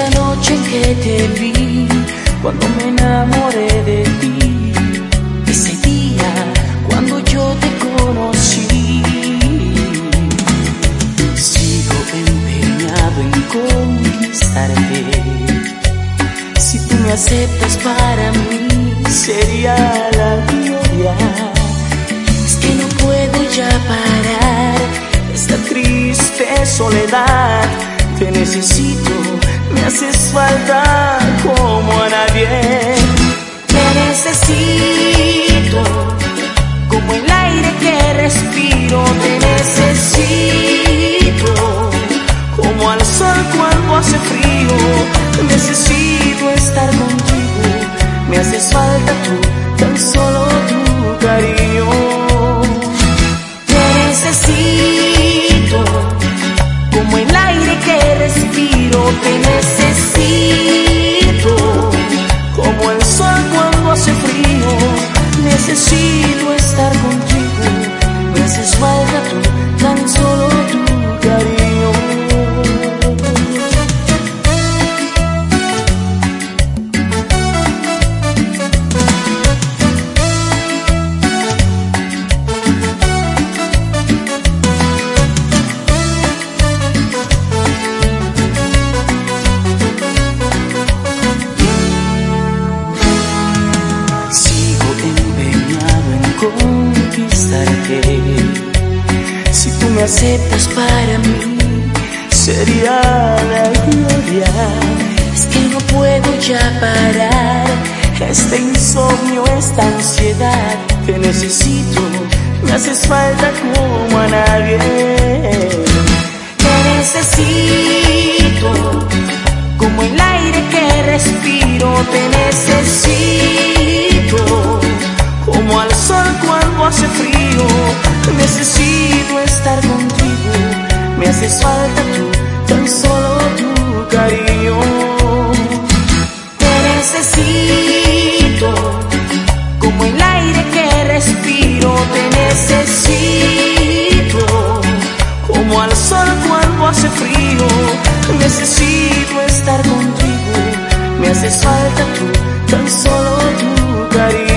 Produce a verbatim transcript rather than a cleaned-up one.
aquella noche en que te vi, cuando me enamoré de ti, ese día cuando yo te conocí. Sigo empeñado en conquistarte. Si tú me aceptas, para mí sería la gloria. Es que no puedo ya parar esta triste soledad. Te necesito, me haces falta como a nadie. Te necesito, como el aire que respiro. Te necesito, como al sol cuando hace frío. Necesito estar contigo, me haces falta tú, tan solo tu cariño. Te necesito, como el aire que respiro. Te necesito, como el sol cuando hace frío. Necesito estar contigo, me haces falta tú, tan solo tu cariño. Conquistarte. Si tú me aceptas, para mí sería la gloria. Es que no puedo ya parar este insomnio, esta ansiedad. Te necesito, me haces falta como a nadie. Te necesito, como el aire que respiro. Te necesito, como al sol cuando hace frío. Necesito estar contigo, me haces falta tú, tan solo tu cariño. Te necesito, como el aire que respiro. Te necesito, como al sol cuando hace frío. Necesito estar contigo, me haces falta tú, tan solo tu cariño.